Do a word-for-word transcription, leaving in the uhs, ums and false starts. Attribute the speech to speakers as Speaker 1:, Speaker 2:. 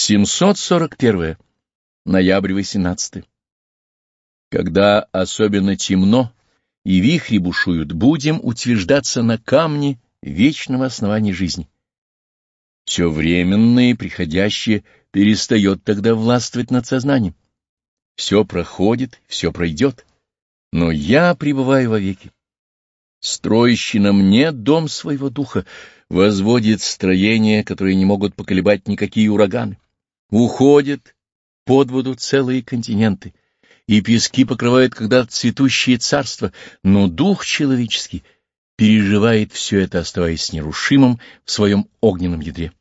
Speaker 1: семьсот сорок первое. Ноябрь восемнадцатый. Когда особенно темно и вихри бушуют, будем утверждаться на камне вечного основания жизни. Все временное и приходящее перестает тогда властвовать над сознанием. Все проходит, все пройдет, но я пребываю вовеки. Строящий на мне дом своего духа возводит строения, которые не могут поколебать никакие ураганы. Уходят под воду целые континенты, и пески покрывают когда-то цветущие царства, но дух человеческий переживает все это, оставаясь нерушимым в своем огненном ядре.